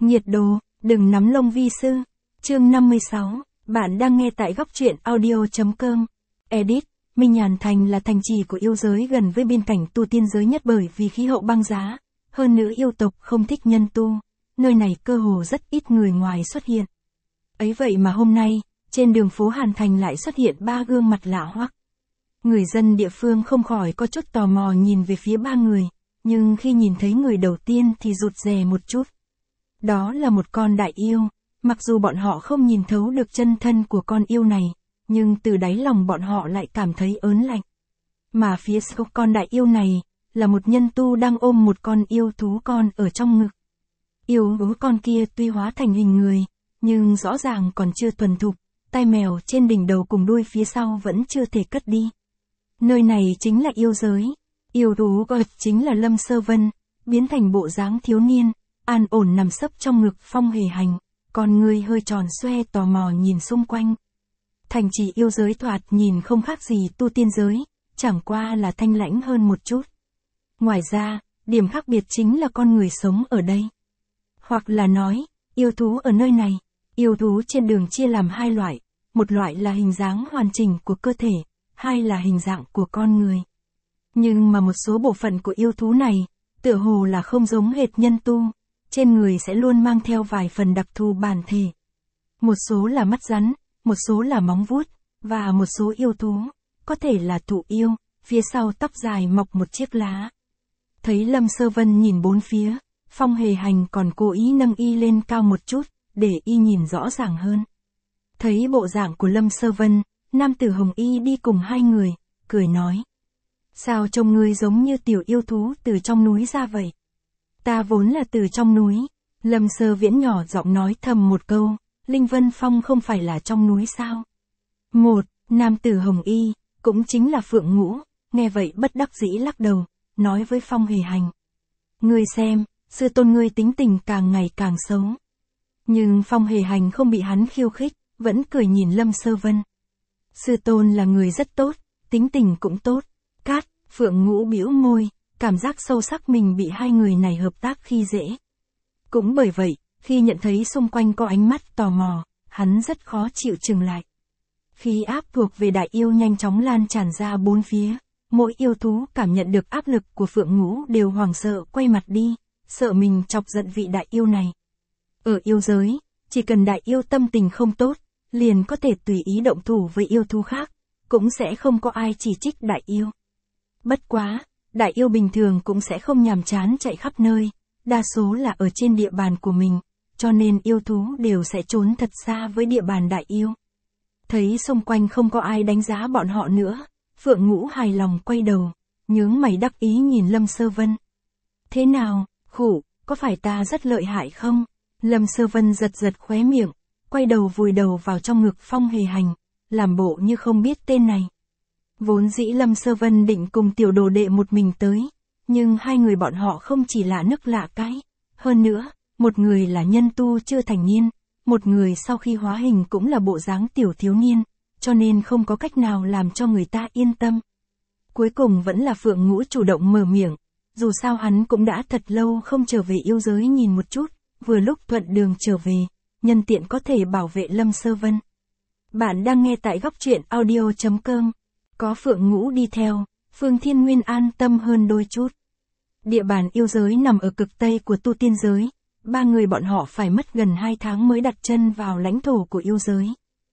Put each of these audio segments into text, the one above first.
Nhiệt độ, đừng nắm lông vi sư. Chương 56, bạn đang nghe tại góc truyện audio.com. Edit, Minh Nhàn Thành là thành trì của yêu giới gần với biên cảnh tu tiên giới nhất bởi vì khí hậu băng giá. Hơn nữa yêu tộc không thích nhân tu, nơi này cơ hồ rất ít người ngoài xuất hiện. Ấy vậy mà hôm nay, trên đường phố Hàn Thành lại xuất hiện 3 gương mặt lạ hoắc. Người dân địa phương không khỏi có chút tò mò nhìn về phía 3 người, nhưng khi nhìn thấy người đầu tiên thì rụt rè một chút. Đó là một con đại yêu, mặc dù bọn họ không nhìn thấu được chân thân của con yêu này, nhưng từ đáy lòng bọn họ lại cảm thấy ớn lạnh. Mà phía sau con đại yêu này, là một nhân tu đang ôm một con yêu thú con ở trong ngực. Yêu thú con kia tuy hóa thành hình người, nhưng rõ ràng còn chưa thuần thục, tai mèo trên đỉnh đầu cùng đuôi phía sau vẫn chưa thể cất đi. Nơi này chính là yêu giới, yêu thú gọi chính là Lâm Sơ Vân, biến thành bộ dáng thiếu niên, an ổn nằm sấp trong ngực Phong Hề Hành, con người hơi tròn xoe tò mò nhìn xung quanh. Thành trì yêu giới thoạt nhìn không khác gì tu tiên giới, chẳng qua là thanh lãnh hơn một chút. Ngoài ra, điểm khác biệt chính là con người sống ở đây. Hoặc là nói, yêu thú ở nơi này, yêu thú trên đường chia làm 2 loại, một loại là hình dáng hoàn chỉnh của cơ thể, 2 là hình dạng của con người. Nhưng mà một số bộ phận của yêu thú này, tựa hồ là không giống hệt nhân tu, trên người sẽ luôn mang theo vài phần đặc thù bản thể. Một số là mắt rắn, một số là móng vuốt, và một số yêu thú, có thể là thụ yêu, phía sau tóc dài mọc một chiếc lá. Thấy Lâm Sơ Vân nhìn bốn phía, Phong Hề Hành còn cố ý nâng y lên cao một chút, để y nhìn rõ ràng hơn. Thấy bộ dạng của Lâm Sơ Vân, nam tử Hồng Y đi cùng 2 người, cười nói. Sao trông ngươi giống như tiểu yêu thú từ trong núi ra vậy? Ta vốn là từ trong núi. Lâm Sơ Viễn nhỏ giọng nói thầm một câu, Linh Vân Phong không phải là trong núi sao? Một, nam tử Hồng Y, cũng chính là Phượng Ngũ, nghe vậy bất đắc dĩ lắc đầu, nói với Phong Hề Hành. Ngươi xem, sư tôn ngươi tính tình càng ngày càng xấu. Nhưng Phong Hề Hành không bị hắn khiêu khích, vẫn cười nhìn Lâm Sơ Vân. Sư tôn là người rất tốt, tính tình cũng tốt. Cát, Phượng Ngũ bĩu môi, cảm giác sâu sắc mình bị 2 người này hợp tác khi dễ. Cũng bởi vậy, khi nhận thấy xung quanh có ánh mắt tò mò, hắn rất khó chịu chừng lại. Khí áp thuộc về đại yêu nhanh chóng lan tràn ra bốn phía, mỗi yêu thú cảm nhận được áp lực của Phượng Ngũ đều hoảng sợ quay mặt đi, sợ mình chọc giận vị đại yêu này. Ở yêu giới, chỉ cần đại yêu tâm tình không tốt, liền có thể tùy ý động thủ với yêu thú khác, cũng sẽ không có ai chỉ trích đại yêu. Bất quá, đại yêu bình thường cũng sẽ không nhàm chán chạy khắp nơi, đa số là ở trên địa bàn của mình, cho nên yêu thú đều sẽ trốn thật xa với địa bàn đại yêu. Thấy xung quanh không có ai đánh giá bọn họ nữa, Phượng Ngũ hài lòng quay đầu, nhướng mày đắc ý nhìn Lâm Sơ Vân. Thế nào, khủ, có phải ta rất lợi hại không? Lâm Sơ Vân giật giật khóe miệng, quay đầu vùi đầu vào trong ngực Phong Hề Hành, làm bộ như không biết tên này. Vốn dĩ Lâm Sơ Vân định cùng tiểu đồ đệ một mình tới, nhưng 2 người bọn họ không chỉ lạ nước lạ cái. Hơn nữa, một người là nhân tu chưa thành niên, một người sau khi hóa hình cũng là bộ dáng tiểu thiếu niên, cho nên không có cách nào làm cho người ta yên tâm. Cuối cùng vẫn là Phượng Ngũ chủ động mở miệng, dù sao hắn cũng đã thật lâu không trở về yêu giới nhìn một chút, vừa lúc thuận đường trở về, nhân tiện có thể bảo vệ Lâm Sơ Vân. Bạn đang nghe tại góc truyện audio.com. Có Phượng Ngũ đi theo, Phương Thiên Nguyên an tâm hơn đôi chút. Địa bàn yêu giới nằm ở cực tây của tu tiên giới, 3 người bọn họ phải mất gần 2 tháng mới đặt chân vào lãnh thổ của yêu giới.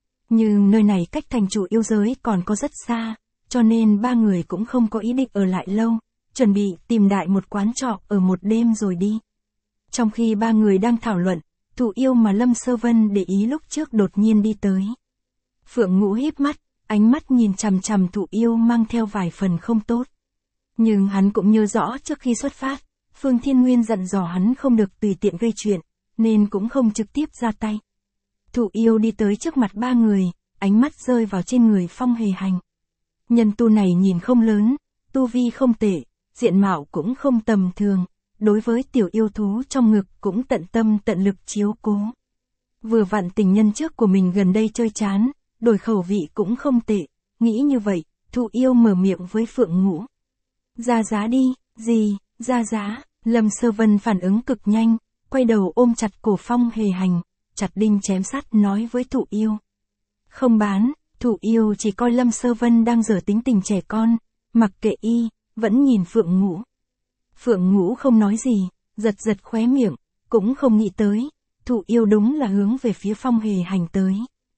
Nhưng nơi này cách thành chủ yêu giới còn có rất xa, cho nên 3 người cũng không có ý định ở lại lâu, chuẩn bị tìm đại một quán trọ ở một đêm rồi đi. Trong khi 3 người đang thảo luận, thụ yêu mà Lâm Sơ Vân để ý lúc trước đột nhiên đi tới. Phượng Ngũ híp mắt, ánh mắt nhìn chằm chằm thụ yêu mang theo vài phần không tốt. Nhưng hắn cũng nhớ rõ trước khi xuất phát, Phương Thiên Nguyên dặn dò hắn không được tùy tiện gây chuyện, nên cũng không trực tiếp ra tay. Thụ yêu đi tới trước mặt 3 người, ánh mắt rơi vào trên người Phong Hề Hành. Nhân tu này nhìn không lớn, tu vi không tệ, diện mạo cũng không tầm thường, đối với tiểu yêu thú trong ngực cũng tận tâm tận lực chiếu cố. Vừa vặn tình nhân trước của mình gần đây chơi chán, đổi khẩu vị cũng không tệ, nghĩ như vậy, thụ yêu mở miệng với Phượng Ngũ. Ra giá đi, gì, ra giá, Lâm Sơ Vân phản ứng cực nhanh, quay đầu ôm chặt cổ Phong Hề Hành, chặt đinh chém sắt nói với Thụ Yêu. Không bán, Thụ Yêu chỉ coi Lâm Sơ Vân đang giở tính tình trẻ con, mặc kệ y, vẫn nhìn Phượng Ngũ. Phượng Ngũ không nói gì, giật giật khóe miệng, cũng không nghĩ tới, Thụ Yêu đúng là hướng về phía Phong Hề Hành tới.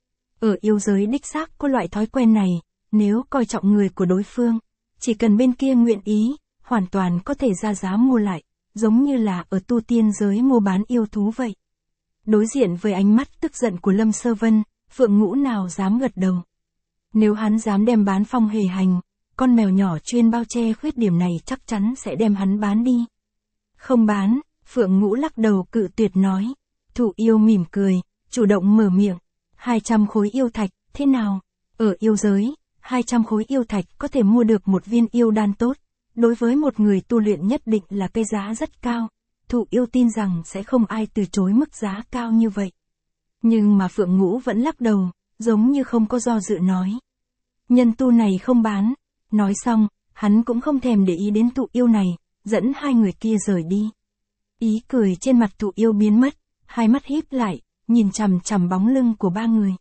Ở yêu giới đích xác có loại thói quen này, nếu coi trọng người của đối phương, chỉ cần bên kia nguyện ý, hoàn toàn có thể ra giá mua lại, giống như là ở tu tiên giới mua bán yêu thú vậy. Đối diện với ánh mắt tức giận của Lâm Sơ Vân, Phượng Ngũ nào dám gật đầu. Nếu hắn dám đem bán Phong Hề Hành, con mèo nhỏ chuyên bao che khuyết điểm này chắc chắn sẽ đem hắn bán đi. Không bán, Phượng Ngũ lắc đầu cự tuyệt nói. Thụ Yêu mỉm cười, chủ động mở miệng. 200 khối yêu thạch, thế nào? Ở yêu giới, 200 khối yêu thạch có thể mua được một viên yêu đan tốt. Đối với một người tu luyện nhất định là cái giá rất cao. Thụ Yêu tin rằng sẽ không ai từ chối mức giá cao như vậy. Nhưng mà Phượng Ngũ vẫn lắc đầu, giống như không có do dự nói. Nhân tu này không bán. Nói xong, hắn cũng không thèm để ý đến Thụ Yêu này, dẫn hai người kia rời đi. Ý cười trên mặt Thụ Yêu biến mất, hai mắt híp lại, nhìn chằm chằm bóng lưng của ba người.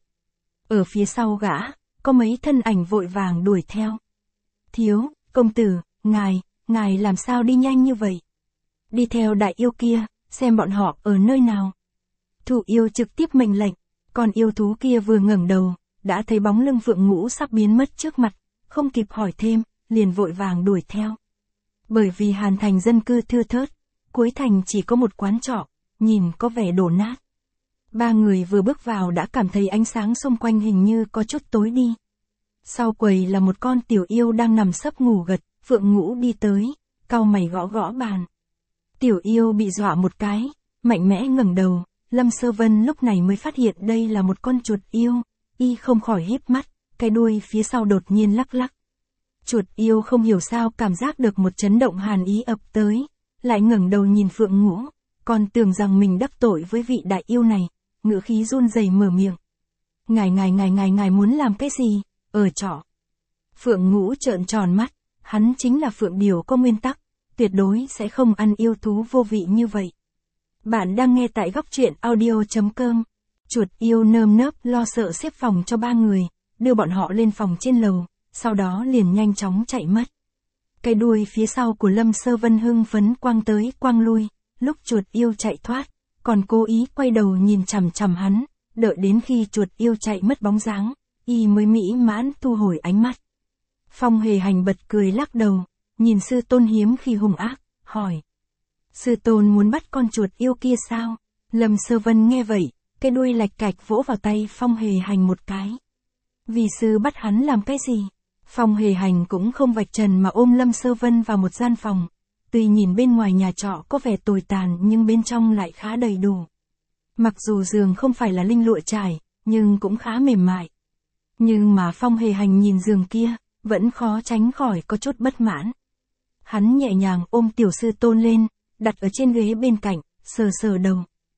Ở phía sau gã, có mấy thân ảnh vội vàng đuổi theo. Thiếu, công tử, ngài làm sao đi nhanh như vậy? Đi theo đại yêu kia, xem bọn họ ở nơi nào. Thụ Yêu trực tiếp mệnh lệnh, còn yêu thú kia vừa ngẩng đầu, đã thấy bóng lưng Phượng Ngũ sắp biến mất trước mặt, không kịp hỏi thêm, liền vội vàng đuổi theo. Bởi vì Hàn Thành dân cư thưa thớt, cuối thành chỉ có một quán trọ, nhìn có vẻ đổ nát. Ba người vừa bước vào đã cảm thấy ánh sáng xung quanh hình như có chút tối đi. Sau quầy là một con tiểu yêu đang nằm sấp ngủ gật, Phượng Ngũ đi tới, cau mày gõ gõ bàn. Tiểu yêu bị dọa một cái, mạnh mẽ ngẩng đầu, Lâm Sơ Vân lúc này mới phát hiện đây là một con chuột yêu, y không khỏi híp mắt, cái đuôi phía sau đột nhiên lắc lắc. Chuột yêu không hiểu sao cảm giác được một chấn động hàn ý ập tới, lại ngẩng đầu nhìn Phượng Ngũ, còn tưởng rằng mình đắc tội với vị đại yêu này, ngữ khí run rẩy mở miệng. Ngài muốn làm cái gì, ở trọ? Phượng Ngũ trợn tròn mắt, hắn chính là Phượng Điều có nguyên tắc, tuyệt đối sẽ không ăn yêu thú vô vị như vậy. Bạn đang nghe tại góc truyện audio.com. Chuột yêu nơm nớp lo sợ xếp phòng cho ba người, đưa bọn họ lên phòng trên lầu, sau đó liền nhanh chóng chạy mất. Cái đuôi phía sau của Lâm Sơ Vân hưng phấn quăng tới quăng lui, lúc chuột yêu chạy thoát, còn cố ý quay đầu nhìn chằm chằm hắn, đợi đến khi chuột yêu chạy mất bóng dáng, y mới mỹ mãn thu hồi ánh mắt. Phong Hề Hành bật cười lắc đầu, nhìn sư tôn hiếm khi hung ác, hỏi. Sư tôn muốn bắt con chuột yêu kia sao? Lâm Sơ Vân nghe vậy, cái đuôi lạch cạch vỗ vào tay Phong Hề Hành một cái. Vì sư bắt hắn làm cái gì? Phong Hề Hành cũng không vạch trần mà ôm Lâm Sơ Vân vào một gian phòng. Tuy nhìn bên ngoài nhà trọ có vẻ tồi tàn nhưng bên trong lại khá đầy đủ. Mặc dù giường không phải là linh lụa trải, nhưng cũng khá mềm mại. Nhưng mà Phong Hề Hành nhìn giường kia, vẫn khó tránh khỏi có chút bất mãn. Hắn nhẹ nhàng ôm tiểu sư tôn lên, đặt ở trên ghế bên cạnh, sờ sờ đầu.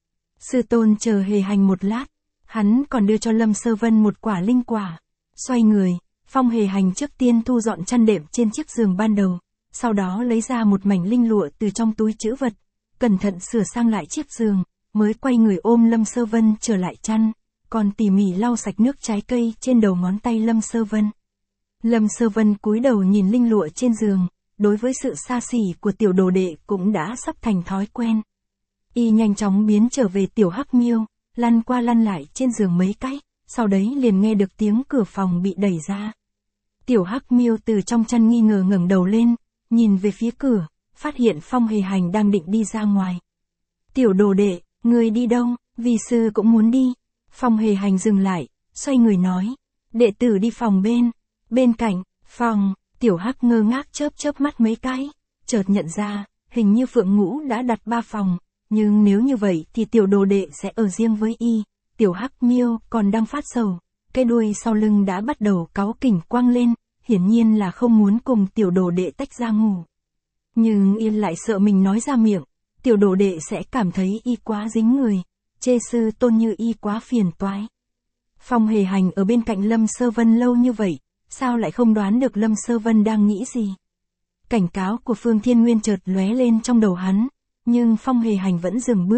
Sư tôn chờ Hề Hành một lát, hắn còn đưa cho Lâm Sơ Vân một quả linh quả. Xoay người, Phong Hề Hành trước tiên thu dọn chăn đệm trên chiếc giường ban đầu, sau đó lấy ra một mảnh linh lụa từ trong túi trữ vật, cẩn thận sửa sang lại chiếc giường, mới quay người ôm Lâm Sơ Vân trở lại chăn, còn tỉ mỉ lau sạch nước trái cây trên đầu ngón tay Lâm Sơ Vân. Lâm Sơ Vân cúi đầu nhìn linh lụa trên giường, đối với sự xa xỉ của tiểu đồ đệ cũng đã sắp thành thói quen. Y nhanh chóng biến trở về tiểu Hắc Miêu, lăn qua lăn lại trên giường mấy cái, sau đấy liền nghe được tiếng cửa phòng bị đẩy ra. Tiểu Hắc Miêu từ trong chăn nghi ngờ ngẩng đầu lên, nhìn về phía cửa, phát hiện Phong Hề Hành đang định đi ra ngoài. Tiểu đồ đệ, ngươi đi đâu? Vi sư cũng muốn đi. Phong Hề Hành dừng lại, xoay người nói. Đệ tử đi phòng bên cạnh, phòng. Tiểu Hắc ngơ ngác chớp chớp mắt mấy cái, chợt nhận ra, hình như Phượng Ngũ đã đặt 3 phòng, nhưng nếu như vậy thì tiểu đồ đệ sẽ ở riêng với y. Tiểu Hắc Miêu còn đang phát sầu, cái đuôi sau lưng đã bắt đầu cáu kỉnh quăng lên, hiển nhiên là không muốn cùng tiểu đồ đệ tách ra ngủ. Nhưng y lại sợ mình nói ra miệng, tiểu đồ đệ sẽ cảm thấy y quá dính người, chê sư tôn như y quá phiền toái. Phong Hề Hành ở bên cạnh Lâm Sơ Vân lâu như vậy, sao lại không đoán được Lâm Sơ Vân đang nghĩ gì? Cảnh cáo của Phương Thiên Nguyên chợt lóe lên trong đầu hắn, nhưng Phong Hề Hành vẫn dừng bước,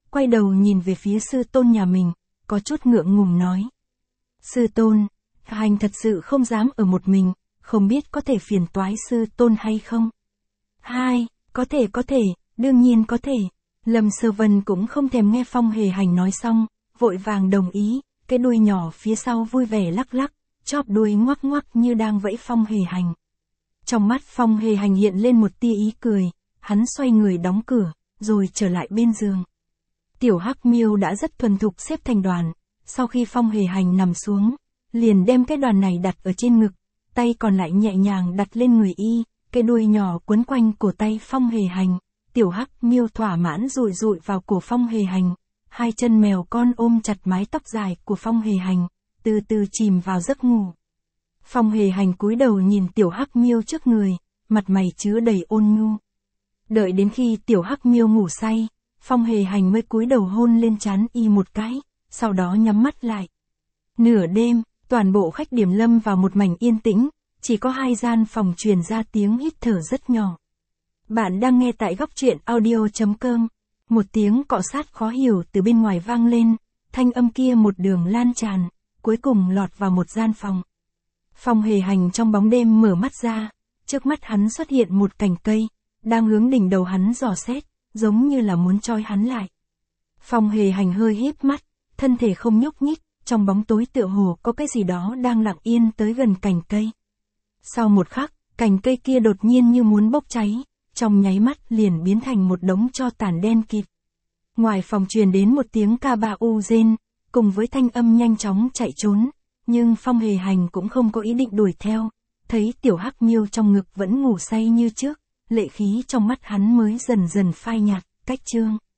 quay đầu nhìn về phía sư tôn nhà mình, có chút ngượng ngùng nói. Sư tôn, Hành thật sự không dám ở một mình, không biết có thể phiền toái sư tôn hay không? Hai, có thể, đương nhiên có thể. Lâm Sơ Vân cũng không thèm nghe Phong Hề Hành nói xong, vội vàng đồng ý, cái đuôi nhỏ phía sau vui vẻ lắc lắc, chóp đuôi ngoắc ngoắc như đang vẫy Phong Hề Hành. Trong mắt Phong Hề Hành hiện lên một tia ý cười, hắn xoay người đóng cửa, rồi trở lại bên giường. Tiểu Hắc Miêu đã rất thuần thục xếp thành đoàn, sau khi Phong Hề Hành nằm xuống, liền đem cái đoàn này đặt ở trên ngực, tay còn lại nhẹ nhàng đặt lên người y, cái đuôi nhỏ quấn quanh cổ tay Phong Hề Hành. Tiểu Hắc Miêu thỏa mãn rụi rụi vào cổ Phong Hề Hành, hai chân mèo con ôm chặt mái tóc dài của Phong Hề Hành, từ từ chìm vào giấc ngủ. Phong Hề Hành cúi đầu nhìn Tiểu Hắc Miêu trước người, mặt mày chứa đầy ôn nhu. Đợi đến khi Tiểu Hắc Miêu ngủ say, Phong Hề Hành mới cúi đầu hôn lên trán y một cái, sau đó nhắm mắt lại. Nửa đêm, toàn bộ khách điểm lâm vào một mảnh yên tĩnh, chỉ có hai gian phòng truyền ra tiếng hít thở rất nhỏ. Bạn đang nghe tại góc truyện audio.com. Một tiếng cọ sát khó hiểu từ bên ngoài vang lên, thanh âm kia một đường lan tràn, cuối cùng lọt vào một gian phòng. Phong Hề Hành trong bóng đêm mở mắt ra, trước mắt hắn xuất hiện một cành cây, đang hướng đỉnh đầu hắn dò xét, giống như là muốn trói hắn lại. Phong Hề Hành hơi híp mắt, thân thể không nhúc nhích, trong bóng tối tựa hồ có cái gì đó đang lặng yên tới gần cành cây. Sau một khắc, cành cây kia đột nhiên như muốn bốc cháy, trong nháy mắt liền biến thành một đống tro tàn đen kịt. Ngoài phòng truyền đến một tiếng ca ba u rên, cùng với thanh âm nhanh chóng chạy trốn, nhưng Phong Hề Hành cũng không có ý định đuổi theo, thấy Tiểu Hắc Miêu trong ngực vẫn ngủ say như trước, lệ khí trong mắt hắn mới dần dần phai nhạt. Cách chương